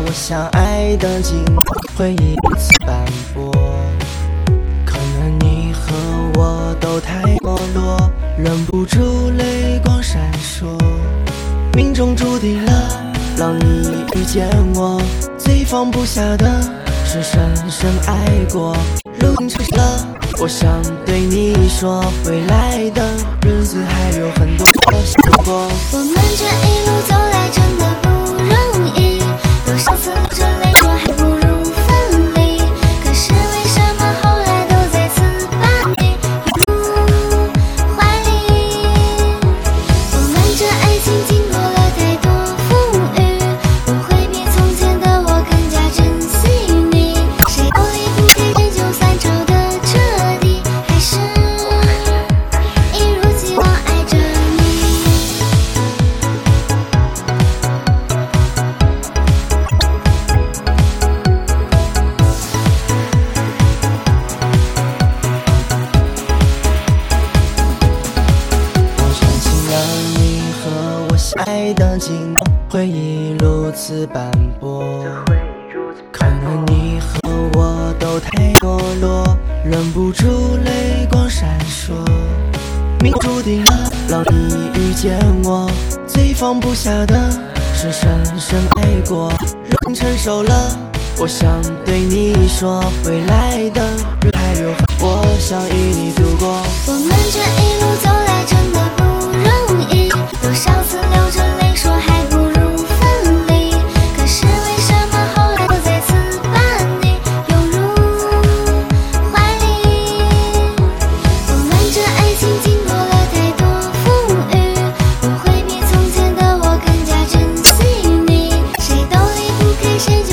我相爱的经过，回忆如此斑驳。可能你和我都太堕落，忍不住泪光闪烁。命中注定了让你遇见我，最放不下的是深深爱过。如今成熟了，我想对你说，未来的日子还有很多要走过。 我们这一路走来真的不容易，多少次流着泪说还不如分离，可是为什么后来都再次把你拥入怀里？我们这爱情经过了太多风雨，不会比从前的我更加珍惜你，谁都离不开谁，就算走得彻底，还是一如既往爱着你。 我想起了你和我相爱的经过，回忆如此斑驳。可能你和我都太堕落，忍不住泪光闪烁。命注定了让你遇见我，最放不下的是深深爱过。人成熟了，我想对你说，未来的日还有，我想与你度过。 我们这一路走来真的不容易，多少次流着泪说还不如分离，可是为什么后来我再次把你拥入怀里？我们这爱情经过了太多风雨，不会比从前的我更加珍惜你，谁都离不开谁。